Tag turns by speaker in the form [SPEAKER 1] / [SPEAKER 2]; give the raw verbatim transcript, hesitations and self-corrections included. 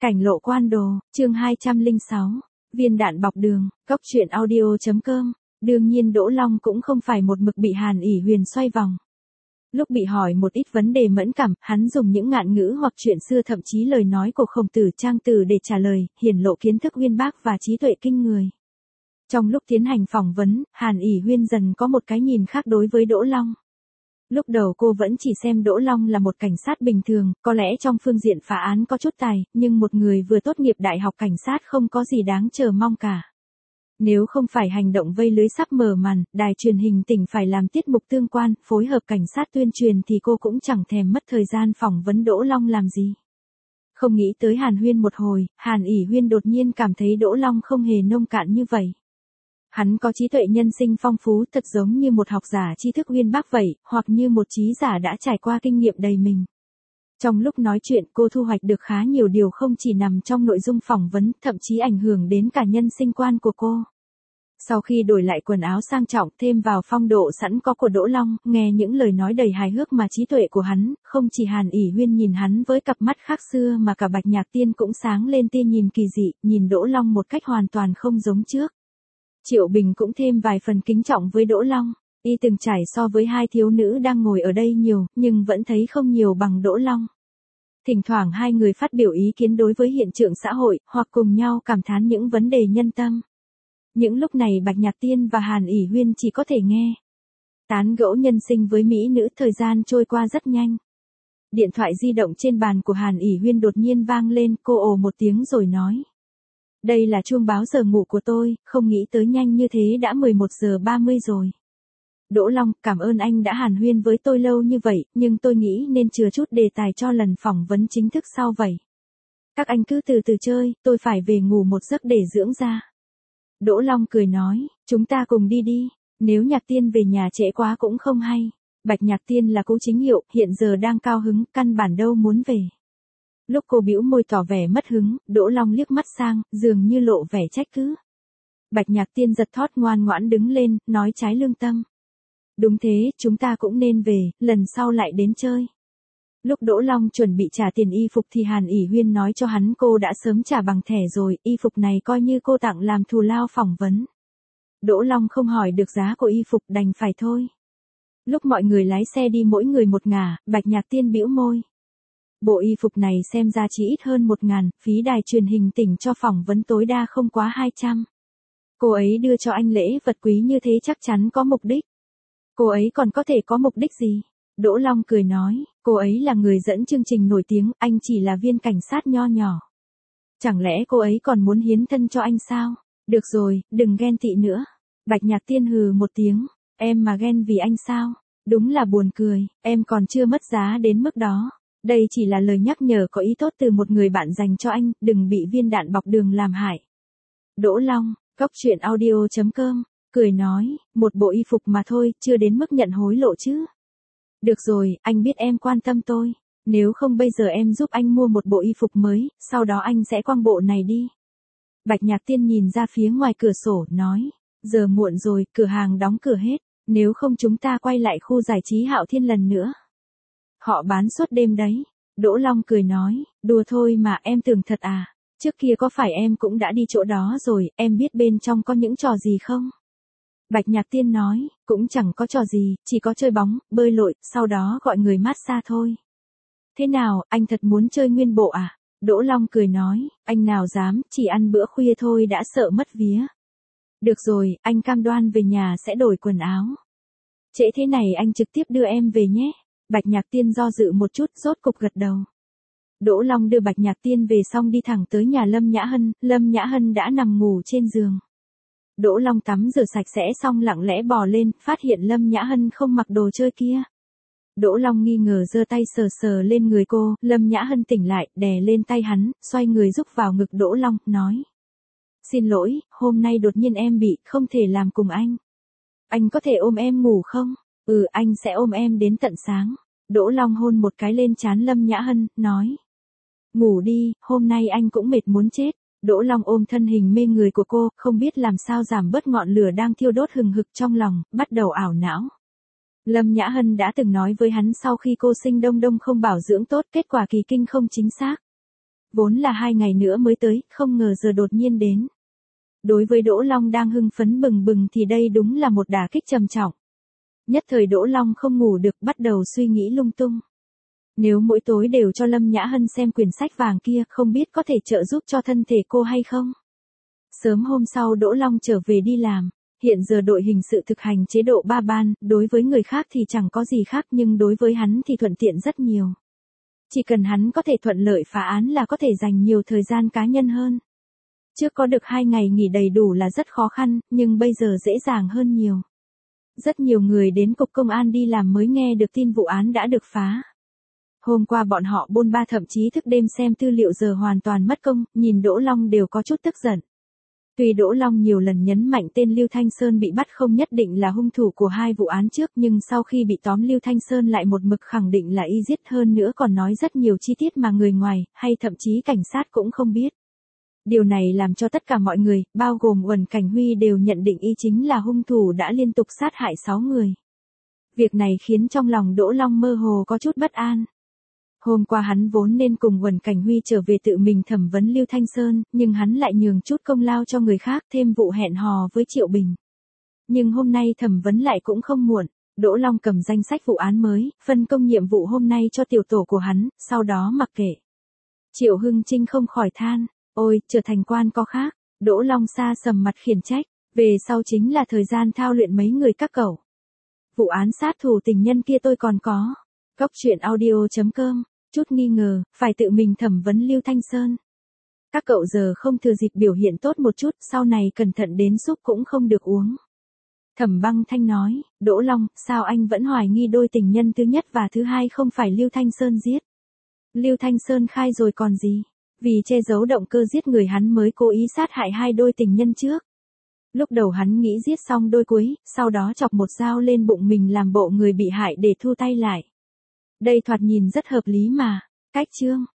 [SPEAKER 1] Cảnh lộ quan đồ, chương hai trăm lẻ sáu, viên đạn bọc đường, cốc truyện audio.com. Đương nhiên Đỗ Long cũng không phải một mực bị Hàn ỷ Huyền xoay vòng. Lúc bị hỏi một ít vấn đề mẫn cảm, hắn dùng những ngạn ngữ hoặc chuyện xưa thậm chí lời nói của Khổng Tử Trang Tử để trả lời, hiển lộ kiến thức uyên bác và trí tuệ kinh người. Trong lúc tiến hành phỏng vấn, Hàn ỷ Huyền dần có một cái nhìn khác đối với Đỗ Long. Lúc đầu cô vẫn chỉ xem Đỗ Long là một cảnh sát bình thường, có lẽ trong phương diện phá án có chút tài, nhưng một người vừa tốt nghiệp đại học cảnh sát không có gì đáng chờ mong cả. Nếu không phải hành động vây lưới sắp mở màn, đài truyền hình tỉnh phải làm tiết mục tương quan, phối hợp cảnh sát tuyên truyền thì cô cũng chẳng thèm mất thời gian phỏng vấn Đỗ Long làm gì. Không nghĩ tới Hàn Huyên một hồi, Hàn ỷ Huyên đột nhiên cảm thấy Đỗ Long không hề nông cạn như vậy. Hắn có trí tuệ nhân sinh phong phú, thật giống như một học giả tri thức uyên bác vậy, hoặc như một trí giả đã trải qua kinh nghiệm đầy mình. Trong lúc nói chuyện cô thu hoạch được khá nhiều điều không chỉ nằm trong nội dung phỏng vấn, thậm chí ảnh hưởng đến cả nhân sinh quan của cô. Sau khi đổi lại quần áo sang trọng thêm vào phong độ sẵn có của Đỗ Long, nghe những lời nói đầy hài hước mà trí tuệ của hắn, không chỉ Hàn ỷ Huyên nhìn hắn với cặp mắt khác xưa mà cả Bạch Nhạc Tiên cũng sáng lên tia nhìn kỳ dị, nhìn Đỗ Long một cách hoàn toàn không giống trước. Triệu Bình cũng thêm vài phần kính trọng với Đỗ Long, y từng trải so với hai thiếu nữ đang ngồi ở đây nhiều, nhưng vẫn thấy không nhiều bằng Đỗ Long. Thỉnh thoảng hai người phát biểu ý kiến đối với hiện tượng xã hội, hoặc cùng nhau cảm thán những vấn đề nhân tâm. Những lúc này Bạch Nhạc Tiên và Hàn ỷ Huyên chỉ có thể nghe. Tán gẫu nhân sinh với mỹ nữ, thời gian trôi qua rất nhanh. Điện thoại di động trên bàn của Hàn ỷ Huyên đột nhiên vang lên, cô ồ một tiếng rồi nói. Đây là chuông báo giờ ngủ của tôi, không nghĩ tới nhanh như thế đã mười một giờ ba mươi rồi. Đỗ Long, cảm ơn anh đã hàn huyên với tôi lâu như vậy, nhưng tôi nghĩ nên chừa chút đề tài cho lần phỏng vấn chính thức sau vậy. Các anh cứ từ từ chơi, tôi phải về ngủ một giấc để dưỡng da. Đỗ Long cười nói, chúng ta cùng đi đi, nếu Nhạc Tiên về nhà trễ quá cũng không hay. Bạch Nhạc Tiên là cô chính hiệu, hiện giờ đang cao hứng, căn bản đâu muốn về. Lúc cô bĩu môi tỏ vẻ mất hứng, Đỗ Long liếc mắt sang, dường như lộ vẻ trách cứ. Bạch Nhạc Tiên giật thót ngoan ngoãn đứng lên, nói trái lương tâm. Đúng thế, chúng ta cũng nên về, lần sau lại đến chơi. Lúc Đỗ Long chuẩn bị trả tiền y phục thì Hàn ỷ Huyên nói cho hắn cô đã sớm trả bằng thẻ rồi, y phục này coi như cô tặng làm thù lao phỏng vấn. Đỗ Long không hỏi được giá của y phục, đành phải thôi. Lúc mọi người lái xe đi mỗi người một ngả, Bạch Nhạc Tiên bĩu môi. Bộ y phục này xem ra chỉ ít hơn một ngàn, phí đài truyền hình tỉnh cho phỏng vấn tối đa không quá hai trăm. Cô ấy đưa cho anh lễ vật quý như thế chắc chắn có mục đích. Cô ấy còn có thể có mục đích gì? Đỗ Long cười nói, cô ấy là người dẫn chương trình nổi tiếng, anh chỉ là viên cảnh sát nho nhỏ. Chẳng lẽ cô ấy còn muốn hiến thân cho anh sao? Được rồi, đừng ghen tị nữa. Bạch Nhạc Tiên hừ một tiếng, em mà ghen vì anh sao? Đúng là buồn cười, em còn chưa mất giá đến mức đó. Đây chỉ là lời nhắc nhở có ý tốt từ một người bạn dành cho anh, đừng bị viên đạn bọc đường làm hại. Đỗ Long, cốc truyện audio.com, cười nói, một bộ y phục mà thôi, chưa đến mức nhận hối lộ chứ. Được rồi, anh biết em quan tâm tôi, nếu không bây giờ em giúp anh mua một bộ y phục mới, sau đó anh sẽ quăng bộ này đi. Bạch Nhạc Tiên nhìn ra phía ngoài cửa sổ, nói, giờ muộn rồi, cửa hàng đóng cửa hết, nếu không chúng ta quay lại khu giải trí Hạo Thiên lần nữa. Họ bán suốt đêm đấy. Đỗ Long cười nói, đùa thôi mà, em tưởng thật à, trước kia có phải em cũng đã đi chỗ đó rồi, em biết bên trong có những trò gì không? Bạch Nhạc Tiên nói, cũng chẳng có trò gì, chỉ có chơi bóng, bơi lội, sau đó gọi người massage thôi. Thế nào, anh thật muốn chơi nguyên bộ à? Đỗ Long cười nói, anh nào dám, chỉ ăn bữa khuya thôi đã sợ mất vía. Được rồi, anh cam đoan về nhà sẽ đổi quần áo. Trễ thế này anh trực tiếp đưa em về nhé. Bạch Nhạc Tiên do dự một chút, rốt cục gật đầu. Đỗ Long đưa Bạch Nhạc Tiên về xong đi thẳng tới nhà Lâm Nhã Hân, Lâm Nhã Hân đã nằm ngủ trên giường. Đỗ Long tắm rửa sạch sẽ xong lặng lẽ bò lên, phát hiện Lâm Nhã Hân không mặc đồ chơi kia. Đỗ Long nghi ngờ giơ tay sờ sờ lên người cô, Lâm Nhã Hân tỉnh lại, đè lên tay hắn, xoay người rúc vào ngực Đỗ Long, nói. Xin lỗi, hôm nay đột nhiên em bị, không thể làm cùng anh. Anh có thể ôm em ngủ không? Ừ, anh sẽ ôm em đến tận sáng. Đỗ Long hôn một cái lên trán Lâm Nhã Hân, nói. Ngủ đi, hôm nay anh cũng mệt muốn chết. Đỗ Long ôm thân hình mê người của cô, không biết làm sao giảm bớt ngọn lửa đang thiêu đốt hừng hực trong lòng, bắt đầu ảo não. Lâm Nhã Hân đã từng nói với hắn sau khi cô sinh đông đông không bảo dưỡng tốt, kết quả kỳ kinh không chính xác. Vốn là hai ngày nữa mới tới, không ngờ giờ đột nhiên đến. Đối với Đỗ Long đang hưng phấn bừng bừng thì đây đúng là một đả kích trầm trọng. Nhất thời Đỗ Long không ngủ được, bắt đầu suy nghĩ lung tung. Nếu mỗi tối đều cho Lâm Nhã Hân xem quyển sách vàng kia, không biết có thể trợ giúp cho thân thể cô hay không? Sớm hôm sau Đỗ Long trở về đi làm. Hiện giờ đội hình sự thực hành chế độ ba ban, đối với người khác thì chẳng có gì khác nhưng đối với hắn thì thuận tiện rất nhiều. Chỉ cần hắn có thể thuận lợi phá án là có thể dành nhiều thời gian cá nhân hơn. Trước có được hai ngày nghỉ đầy đủ là rất khó khăn, nhưng bây giờ dễ dàng hơn nhiều. Rất nhiều người đến cục công an đi làm mới nghe được tin vụ án đã được phá. Hôm qua bọn họ bôn ba thậm chí thức đêm xem tư liệu giờ hoàn toàn mất công, nhìn Đỗ Long đều có chút tức giận. Tuy Đỗ Long nhiều lần nhấn mạnh tên Lưu Thanh Sơn bị bắt không nhất định là hung thủ của hai vụ án trước nhưng sau khi bị tóm Lưu Thanh Sơn lại một mực khẳng định là y giết, hơn nữa còn nói rất nhiều chi tiết mà người ngoài, hay thậm chí cảnh sát cũng không biết. Điều này làm cho tất cả mọi người, bao gồm Uẩn Cảnh Huy đều nhận định y chính là hung thủ đã liên tục sát hại sáu người. Việc này khiến trong lòng Đỗ Long mơ hồ có chút bất an. Hôm qua hắn vốn nên cùng Uẩn Cảnh Huy trở về tự mình thẩm vấn Lưu Thanh Sơn, nhưng hắn lại nhường chút công lao cho người khác, thêm vụ hẹn hò với Triệu Bình. Nhưng hôm nay thẩm vấn lại cũng không muộn, Đỗ Long cầm danh sách vụ án mới, phân công nhiệm vụ hôm nay cho tiểu tổ của hắn, sau đó mặc kệ. Triệu Hưng Trinh không khỏi than, ôi, trở thành quan có khác. Đỗ Long xa sầm mặt khiển trách, về sau chính là thời gian thao luyện mấy người các cậu. Vụ án sát thủ tình nhân kia tôi còn có. Cóc truyện audio chấm com. Chút nghi ngờ, phải tự mình thẩm vấn Lưu Thanh Sơn. Các cậu giờ không thừa dịp biểu hiện tốt một chút, sau này cẩn thận đến súp cũng không được uống. Thẩm Băng Thanh nói, Đỗ Long, sao anh vẫn hoài nghi đôi tình nhân thứ nhất và thứ hai không phải Lưu Thanh Sơn giết? Lưu Thanh Sơn khai rồi còn gì? Vì che giấu động cơ giết người hắn mới cố ý sát hại hai đôi tình nhân trước. Lúc đầu hắn nghĩ giết xong đôi cuối, sau đó chọc một dao lên bụng mình làm bộ người bị hại để thu tay lại. Đây thoạt nhìn rất hợp lý mà. Cách chương